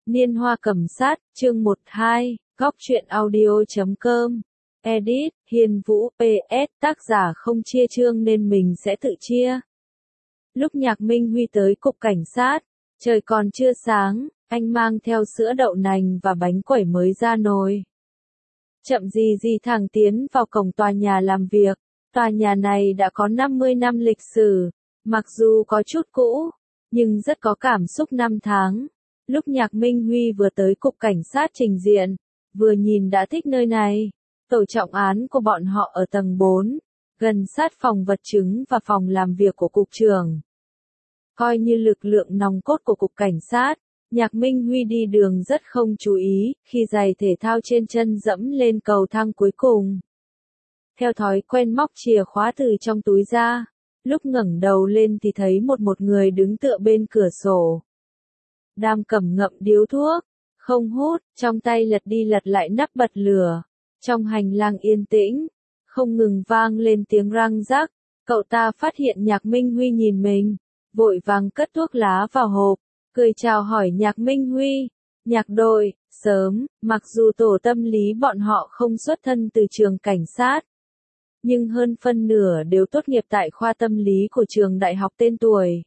Niên hoa cầm sát, chương 12, góc truyện audio.com. Edit, Hiền Vũ, PS, tác giả không chia chương nên mình sẽ tự chia. Lúc Nhạc Minh Huy tới cục cảnh sát, trời còn chưa sáng, anh mang theo sữa đậu nành và bánh quẩy mới ra nồi. Chậm gì gì thẳng tiến vào cổng tòa nhà làm việc. Tòa nhà này đã có 50 năm lịch sử, mặc dù có chút cũ, nhưng rất có cảm xúc năm tháng. Lúc Nhạc Minh Huy vừa tới cục cảnh sát trình diện, vừa nhìn đã thích nơi này. Tổ trọng án của bọn họ ở tầng 4, gần sát phòng vật chứng và phòng làm việc của cục trưởng. Coi như lực lượng nòng cốt của cục cảnh sát, Nhạc Minh Huy đi đường rất không chú ý, khi giày thể thao trên chân dẫm lên cầu thang cuối cùng. Theo thói quen móc chìa khóa từ trong túi ra, lúc ngẩng đầu lên thì thấy một người đứng tựa bên cửa sổ. Đam Cẩm ngậm điếu thuốc, không hút, trong tay lật đi lật lại nắp bật lửa. Trong hành lang yên tĩnh, không ngừng vang lên tiếng răng rắc, cậu ta phát hiện Nhạc Minh Huy nhìn mình, vội vàng cất thuốc lá vào hộp, cười chào hỏi Nhạc Minh Huy. Nhạc đội, sớm, mặc dù tổ tâm lý bọn họ không xuất thân từ trường cảnh sát, nhưng hơn phân nửa đều tốt nghiệp tại khoa tâm lý của trường đại học tên tuổi.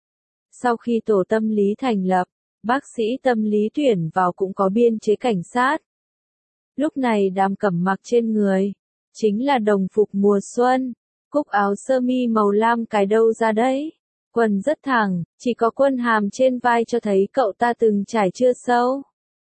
Sau khi tổ tâm lý thành lập, bác sĩ tâm lý tuyển vào cũng có biên chế cảnh sát. Lúc này Đam Cẩm mặc trên người, chính là đồng phục mùa xuân, cúc áo sơ mi màu lam cài đâu ra đấy, quần rất thẳng, chỉ có quân hàm trên vai cho thấy cậu ta từng trải chưa sâu.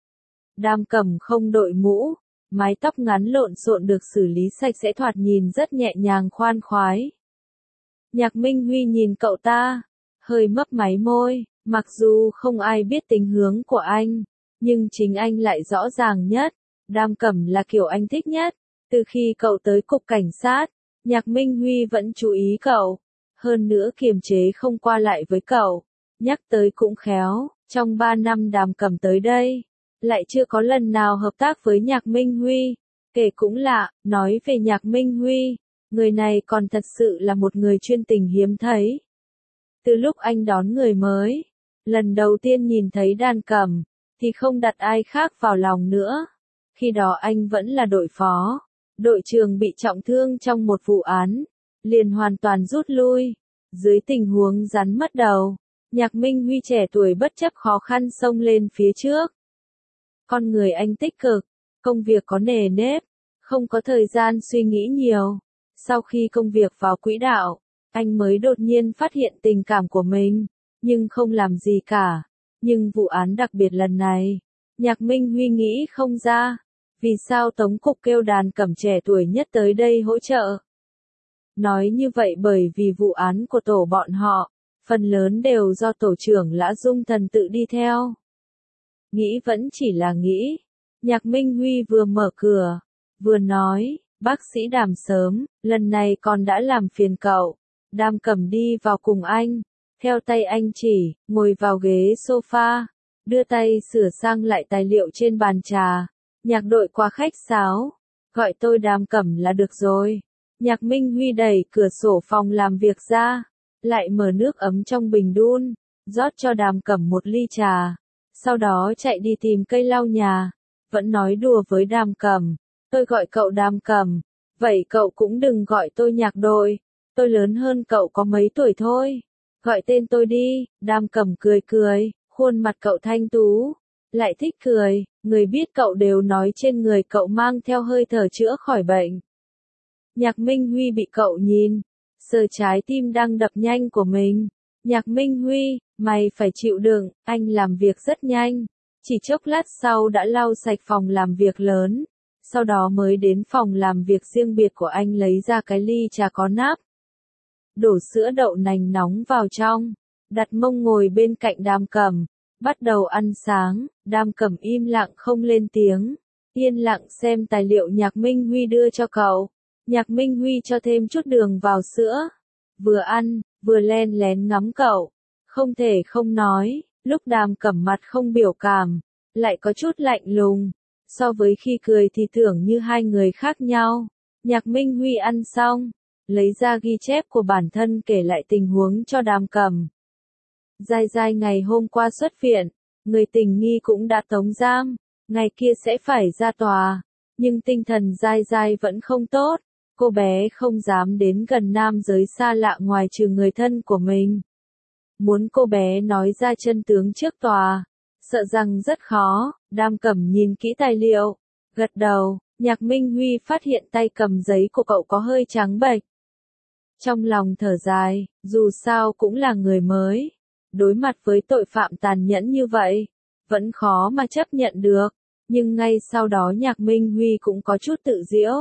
Đam Cẩm không đội mũ, mái tóc ngắn lộn xộn được xử lý sạch sẽ thoạt nhìn rất nhẹ nhàng khoan khoái. Nhạc Minh Huy nhìn cậu ta, hơi mấp máy môi, mặc dù không ai biết tình hướng của anh, nhưng chính anh lại rõ ràng nhất. Đam Cẩm là kiểu anh thích nhất. Từ khi cậu tới cục cảnh sát, Nhạc Minh Huy vẫn chú ý cậu. Hơn nữa kiềm chế không qua lại với cậu. Nhắc tới cũng khéo, trong 3 năm Đam Cẩm tới đây, lại chưa có lần nào hợp tác với Nhạc Minh Huy. Kể cũng lạ, nói về Nhạc Minh Huy, người này còn thật sự là một người chuyên tình hiếm thấy. Từ lúc anh đón người mới, lần đầu tiên nhìn thấy Đam Cẩm, thì không đặt ai khác vào lòng nữa. Khi đó anh vẫn là đội phó, đội trưởng bị trọng thương trong một vụ án, liền hoàn toàn rút lui. Dưới tình huống rắn mất đầu, Nhạc Minh Huy trẻ tuổi bất chấp khó khăn xông lên phía trước. Con người anh tích cực, công việc có nề nếp, không có thời gian suy nghĩ nhiều. Sau khi công việc vào quỹ đạo, anh mới đột nhiên phát hiện tình cảm của mình, nhưng không làm gì cả. Nhưng vụ án đặc biệt lần này, Nhạc Minh Huy nghĩ không ra, vì sao Tống Cục kêu Đam Cẩm trẻ tuổi nhất tới đây hỗ trợ. Nói như vậy bởi vì vụ án của tổ bọn họ, phần lớn đều do tổ trưởng Lã Dung Thần tự đi theo. Nghĩ vẫn chỉ là nghĩ. Nhạc Minh Huy vừa mở cửa, vừa nói, bác sĩ Đàm sớm, lần này con đã làm phiền cậu. Đam Cẩm đi vào cùng anh, theo tay anh chỉ, ngồi vào ghế sofa, đưa tay sửa sang lại tài liệu trên bàn trà. Nhạc đội quá khách sáo, gọi tôi Đam Cẩm là được rồi. Nhạc Minh Huy đẩy cửa sổ phòng làm việc ra, lại mở nước ấm trong bình đun, rót cho Đam Cẩm một ly trà, sau đó chạy đi tìm cây lau nhà, vẫn nói đùa với Đam Cẩm, tôi gọi cậu Đam Cẩm, vậy cậu cũng đừng gọi tôi Nhạc đội, tôi lớn hơn cậu có mấy tuổi thôi, gọi tên tôi đi. Đam Cẩm cười cười, khuôn mặt cậu thanh tú, lại thích cười, người biết cậu đều nói trên người cậu mang theo hơi thở chữa khỏi bệnh. Nhạc Minh Huy bị cậu nhìn, sờ trái tim đang đập nhanh của mình. Nhạc Minh Huy, mày phải chịu đựng, anh làm việc rất nhanh. Chỉ chốc lát sau đã lau sạch phòng làm việc lớn, sau đó mới đến phòng làm việc riêng biệt của anh lấy ra cái ly trà có nắp. Đổ sữa đậu nành nóng vào trong, đặt mông ngồi bên cạnh Đam Cẩm, bắt đầu ăn sáng. Đam Cẩm im lặng không lên tiếng, yên lặng xem tài liệu Nhạc Minh Huy đưa cho cậu. Nhạc Minh Huy cho thêm chút đường vào sữa, vừa ăn, vừa len lén ngắm cậu. Không thể không nói, lúc Đam Cẩm mặt không biểu cảm, lại có chút lạnh lùng. So với khi cười thì tưởng như hai người khác nhau. Nhạc Minh Huy ăn xong, lấy ra ghi chép của bản thân kể lại tình huống cho Đam Cẩm. Giai Giai ngày hôm qua xuất viện, người tình nghi cũng đã tống giam, ngày kia sẽ phải ra tòa, nhưng tinh thần dai dai vẫn không tốt, cô bé không dám đến gần nam giới xa lạ ngoài trừ người thân của mình. Muốn cô bé nói ra chân tướng trước tòa, sợ rằng rất khó. Đam Cẩm nhìn kỹ tài liệu, gật đầu. Nhạc Minh Huy phát hiện tay cầm giấy của cậu có hơi trắng bệch. Trong lòng thở dài, dù sao cũng là người mới, đối mặt với tội phạm tàn nhẫn như vậy, vẫn khó mà chấp nhận được, nhưng ngay sau đó Nhạc Minh Huy cũng có chút tự giễu.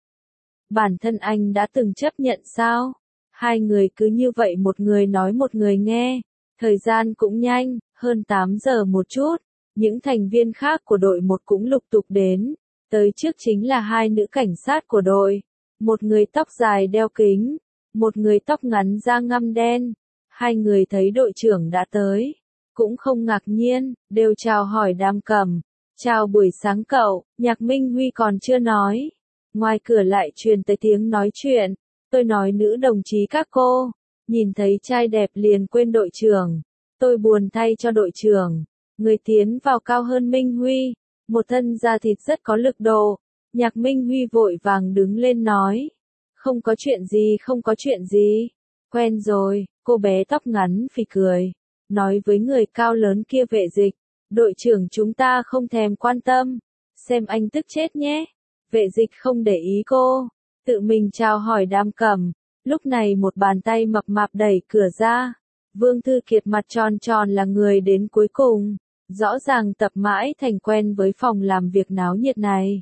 Bản thân anh đã từng chấp nhận sao? Hai người cứ như vậy một người nói một người nghe, thời gian cũng nhanh, hơn 8 giờ một chút, những thành viên khác của đội 1 cũng lục tục đến, tới trước chính là hai nữ cảnh sát của đội, một người tóc dài đeo kính, một người tóc ngắn da ngăm đen. Hai người thấy đội trưởng đã tới, cũng không ngạc nhiên, đều chào hỏi Đam Cẩm. Chào buổi sáng cậu, Nhạc Minh Huy còn chưa nói. Ngoài cửa lại truyền tới tiếng nói chuyện, tôi nói nữ đồng chí các cô, nhìn thấy trai đẹp liền quên đội trưởng. Tôi buồn thay cho đội trưởng, người tiến vào cao hơn Minh Huy, một thân da thịt rất có lực độ. Nhạc Minh Huy vội vàng đứng lên nói, không có chuyện gì, không có chuyện gì, quen rồi. Cô bé tóc ngắn phì cười, nói với người cao lớn kia Vệ Dịch, đội trưởng chúng ta không thèm quan tâm, xem anh tức chết nhé. Vệ Dịch không để ý cô, tự mình chào hỏi Đam Cẩm. Lúc này một bàn tay mập mạp đẩy cửa ra, Vương Thư Kiệt mặt tròn tròn là người đến cuối cùng, rõ ràng tập mãi thành quen với phòng làm việc náo nhiệt này.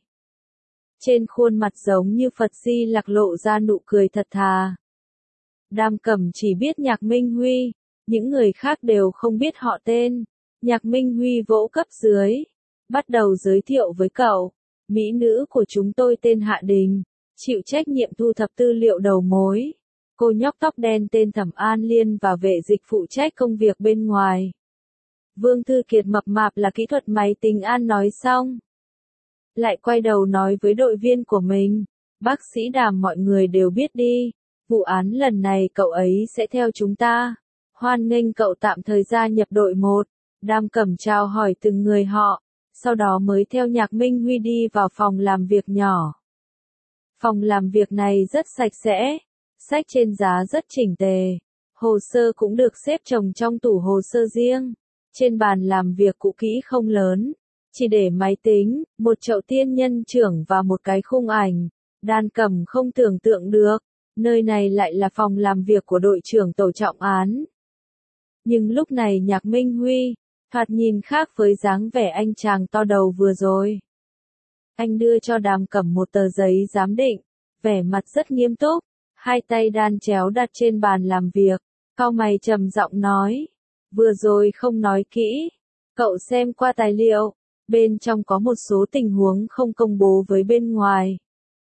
Trên khuôn mặt giống như Phật Di Lặc lộ ra nụ cười thật thà. Đam Cẩm chỉ biết Nhạc Minh Huy, những người khác đều không biết họ tên. Nhạc Minh Huy vỗ cấp dưới, bắt đầu giới thiệu với cậu, mỹ nữ của chúng tôi tên Hạ Đình, chịu trách nhiệm thu thập tư liệu đầu mối. Cô nhóc tóc đen tên Thẩm An Liên và Vệ Dịch phụ trách công việc bên ngoài. Vương Thư Kiệt mập mạp là kỹ thuật máy tính An nói xong, lại quay đầu nói với đội viên của mình, bác sĩ Đàm mọi người đều biết đi, vụ án lần này cậu ấy sẽ theo chúng ta, hoan nghênh cậu tạm thời gia nhập đội 1. Đam Cẩm chào hỏi từng người họ, sau đó mới theo Nhạc Minh Huy đi vào phòng làm việc nhỏ. Phòng làm việc này rất sạch sẽ, sách trên giá rất chỉnh tề, hồ sơ cũng được xếp chồng trong tủ hồ sơ riêng, trên bàn làm việc cũ kỹ không lớn, chỉ để máy tính, một chậu tiên nhân trưởng và một cái khung ảnh. Đam Cẩm không tưởng tượng được, nơi này lại là phòng làm việc của đội trưởng tổ trọng án. Nhưng lúc này Nhạc Minh Huy, thoạt nhìn khác với dáng vẻ anh chàng to đầu vừa rồi. Anh đưa cho Đam Cẩm một tờ giấy giám định, vẻ mặt rất nghiêm túc, hai tay đan chéo đặt trên bàn làm việc, cau mày trầm giọng nói, vừa rồi không nói kỹ, cậu xem qua tài liệu, bên trong có một số tình huống không công bố với bên ngoài.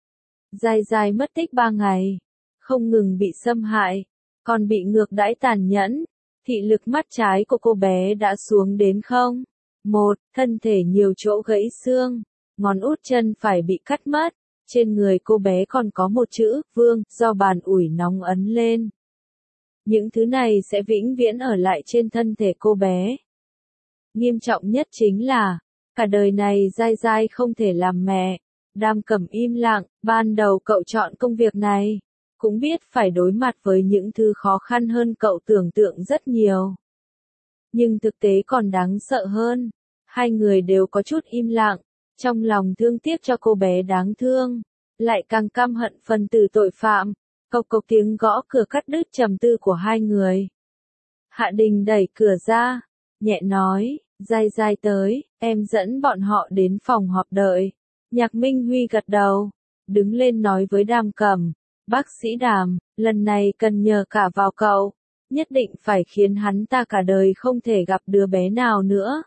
Dai Dai mất tích 3 ngày, không ngừng bị xâm hại, còn bị ngược đãi tàn nhẫn, thị lực mắt trái của cô bé đã xuống đến 0,1, thân thể nhiều chỗ gãy xương, ngón út chân phải bị cắt mất, trên người cô bé còn có một chữ Vương do bàn ủi nóng ấn lên. Những thứ này sẽ vĩnh viễn ở lại trên thân thể cô bé. Nghiêm trọng nhất chính là, cả đời này Dai Dai không thể làm mẹ. Đam Cẩm im lặng, ban đầu cậu chọn công việc này, cũng biết phải đối mặt với những thứ khó khăn hơn cậu tưởng tượng rất nhiều. Nhưng thực tế còn đáng sợ hơn, hai người đều có chút im lặng, trong lòng thương tiếc cho cô bé đáng thương, lại càng căm hận phần tử tội phạm. Cộc cộc tiếng gõ cửa cắt đứt trầm tư của hai người. Hạ Đình đẩy cửa ra, nhẹ nói, Dai Dai tới, em dẫn bọn họ đến phòng họp đợi. Nhạc Minh Huy gật đầu, đứng lên nói với Đam Cẩm, bác sĩ Đàm, lần này cần nhờ cả vào cậu, nhất định phải khiến hắn ta cả đời không thể gặp đứa bé nào nữa.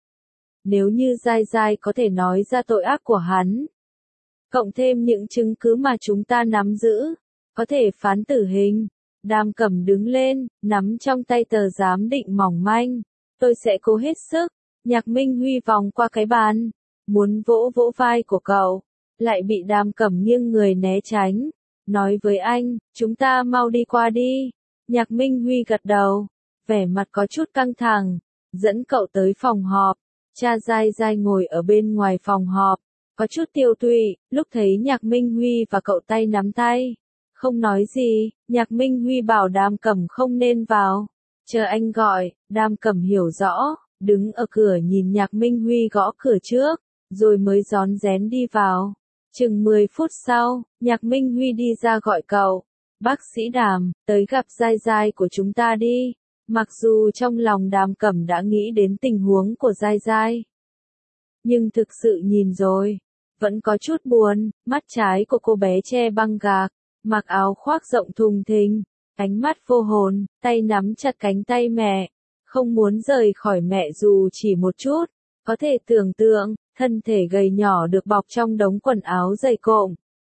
Nếu như Dai Dai có thể nói ra tội ác của hắn, cộng thêm những chứng cứ mà chúng ta nắm giữ, có thể phán tử hình. Đam Cẩm đứng lên, nắm trong tay tờ giám định mỏng manh, tôi sẽ cố hết sức. Nhạc Minh Huy vòng qua cái bàn, muốn vỗ vỗ vai của cậu, lại bị Đam Cẩm nghiêng người né tránh, nói với anh, chúng ta mau đi qua đi. Nhạc Minh Huy gật đầu, vẻ mặt có chút căng thẳng, dẫn cậu tới phòng họp. Cha Giai Giai ngồi ở bên ngoài phòng họp, có chút tiêu tụy, lúc thấy Nhạc Minh Huy và cậu tay nắm tay. Không nói gì, Nhạc Minh Huy bảo Đàm Cẩm không nên vào. Chờ anh gọi, Đàm Cẩm hiểu rõ, đứng ở cửa nhìn Nhạc Minh Huy gõ cửa trước, rồi mới rón rén đi vào. Chừng 10 phút sau, Nhạc Minh Huy đi ra gọi cậu. Bác sĩ Đàm, tới gặp Giai Giai của chúng ta đi. Mặc dù trong lòng Đàm Cẩm đã nghĩ đến tình huống của Giai Giai, nhưng thực sự nhìn rồi, vẫn có chút buồn. Mắt trái của cô bé che băng gạc, mặc áo khoác rộng thùng thình, ánh mắt vô hồn, tay nắm chặt cánh tay mẹ, không muốn rời khỏi mẹ dù chỉ một chút. Có thể tưởng tượng, thân thể gầy nhỏ được bọc trong đống quần áo dày cộm,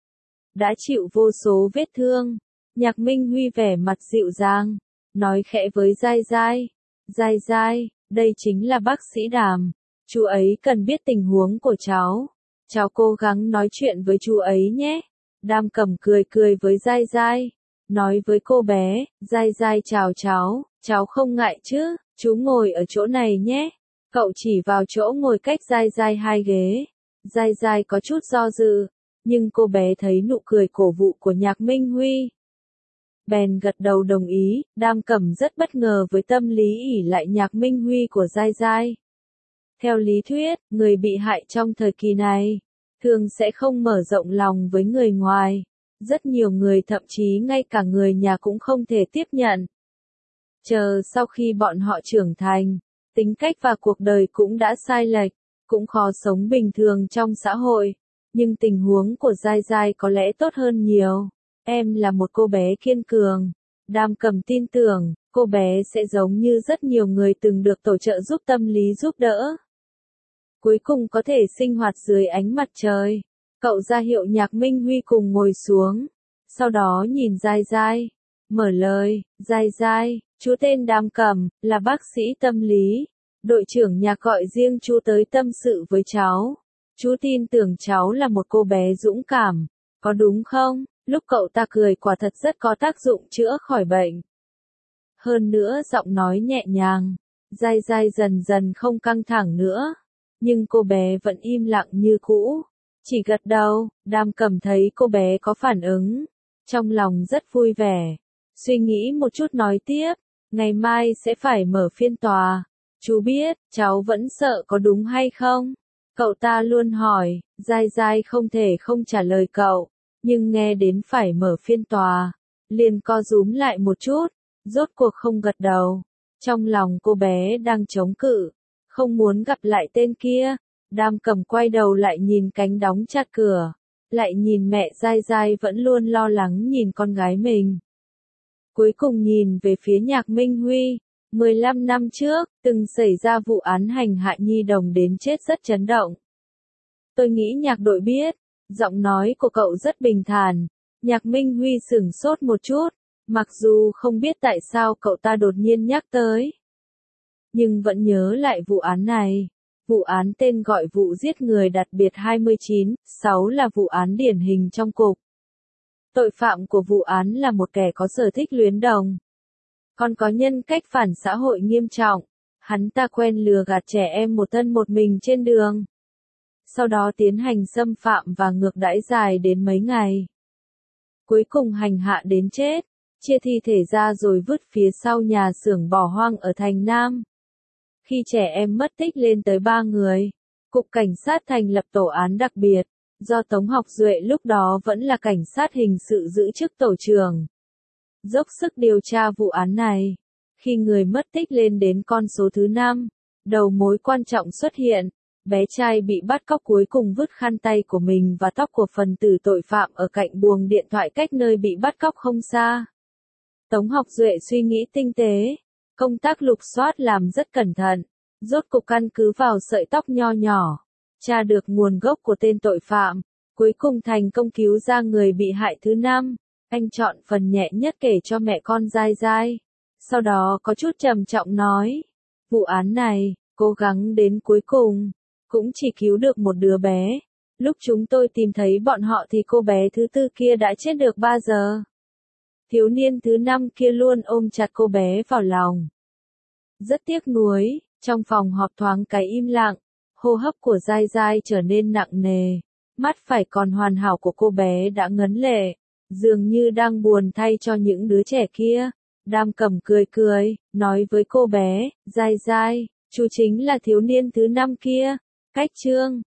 đã chịu vô số vết thương. Nhạc Minh Huy vẻ mặt dịu dàng, nói khẽ với Giai Giai. Giai Giai, đây chính là bác sĩ Đàm. Chú ấy cần biết tình huống của cháu. Cháu cố gắng nói chuyện với chú ấy nhé. Đàm Cẩm cười cười với Giai Giai, nói với cô bé. Giai Giai chào cháu không ngại chứ, chú ngồi ở chỗ này nhé. Cậu chỉ vào chỗ ngồi cách Giai Giai 2 ghế. Giai Giai có chút do dự, nhưng cô bé thấy nụ cười cổ vũ của Nhạc Minh Huy, bèn gật đầu đồng ý. Đàm Cẩm rất bất ngờ với tâm lý ỷ lại Nhạc Minh Huy của Giai Giai. Theo lý thuyết, người bị hại trong thời kỳ này thường sẽ không mở rộng lòng với người ngoài. Rất nhiều người thậm chí ngay cả người nhà cũng không thể tiếp nhận. Chờ sau khi bọn họ trưởng thành, tính cách và cuộc đời cũng đã sai lệch, cũng khó sống bình thường trong xã hội. Nhưng tình huống của Giai Giai có lẽ tốt hơn nhiều. Em là một cô bé kiên cường. Đàm Cẩm tin tưởng, cô bé sẽ giống như rất nhiều người từng được tổ trợ giúp tâm lý giúp đỡ. Cuối cùng có thể sinh hoạt dưới ánh mặt trời. Cậu ra hiệu Nhạc Minh Huy cùng ngồi xuống. Sau đó nhìn Giai Giai, mở lời. Giai Giai, chú tên Đàm Cẩm, là bác sĩ tâm lý. Đội trưởng Nhạc gọi riêng chú tới tâm sự với cháu. Chú tin tưởng cháu là một cô bé dũng cảm, có đúng không? Lúc cậu ta cười quả thật rất có tác dụng chữa khỏi bệnh. Hơn nữa giọng nói nhẹ nhàng, Giai Giai dần dần không căng thẳng nữa. Nhưng cô bé vẫn im lặng như cũ, chỉ gật đầu. Đàm Cẩm thấy cô bé có phản ứng, trong lòng rất vui vẻ. Suy nghĩ một chút nói tiếp, ngày mai sẽ phải mở phiên tòa. Chú biết, cháu vẫn sợ có đúng hay không? Cậu ta luôn hỏi. Giai Giai không thể không trả lời cậu, nhưng nghe đến phải mở phiên tòa, liền co rúm lại một chút, rốt cuộc không gật đầu. Trong lòng cô bé đang chống cự, không muốn gặp lại tên kia. Đàm Cẩm quay đầu lại nhìn cánh đóng chặt cửa, lại nhìn mẹ Giai Giai vẫn luôn lo lắng nhìn con gái mình. Cuối cùng nhìn về phía Nhạc Minh Huy. 15 năm trước, từng xảy ra vụ án hành hạ nhi đồng đến chết rất chấn động. Tôi nghĩ Nhạc đội biết. Giọng nói của cậu rất bình thản. Nhạc Minh Huy sửng sốt một chút, mặc dù không biết tại sao cậu ta đột nhiên nhắc tới, nhưng vẫn nhớ lại vụ án này. Vụ án tên gọi vụ giết người đặc biệt 29/6 là vụ án điển hình trong cục. Tội phạm của vụ án là một kẻ có sở thích luyến đồng, còn có nhân cách phản xã hội nghiêm trọng. Hắn ta quen lừa gạt trẻ em một thân một mình trên đường, sau đó tiến hành xâm phạm và ngược đãi dài đến mấy ngày. Cuối cùng hành hạ đến chết, chia thi thể ra rồi vứt phía sau nhà xưởng bỏ hoang ở thành Nam. Khi trẻ em mất tích lên tới 3 người, Cục Cảnh sát thành lập tổ án đặc biệt, do Tống Học Duệ lúc đó vẫn là cảnh sát hình sự giữ chức tổ trưởng, dốc sức điều tra vụ án này. Khi người mất tích lên đến con số thứ 5, đầu mối quan trọng xuất hiện. Bé trai bị bắt cóc cuối cùng vứt khăn tay của mình và tóc của phần tử tội phạm ở cạnh buồng điện thoại cách nơi bị bắt cóc không xa. Tống Học Duệ suy nghĩ tinh tế, công tác lục soát làm rất cẩn thận, rốt cục căn cứ vào sợi tóc nho nhỏ, tra được nguồn gốc của tên tội phạm, cuối cùng thành công cứu ra người bị hại thứ 5. Anh chọn phần nhẹ nhất kể cho mẹ con Giai Giai, sau đó có chút trầm trọng nói, vụ án này, cố gắng đến cuối cùng, cũng chỉ cứu được một đứa bé. Lúc chúng tôi tìm thấy bọn họ thì cô bé thứ 4 kia đã chết được 3 giờ. Thiếu niên thứ 5 kia luôn ôm chặt cô bé vào lòng. Rất tiếc nuối, Trong phòng họp thoáng cái im lặng, hô hấp của Giai Giai trở nên nặng nề, mắt phải còn hoàn hảo của cô bé đã ngấn lệ, dường như đang buồn thay cho những đứa trẻ kia. Đam Cẩm cười cười, nói với cô bé, Giai Giai, chú chính là thiếu niên thứ 5 kia, cách Trương.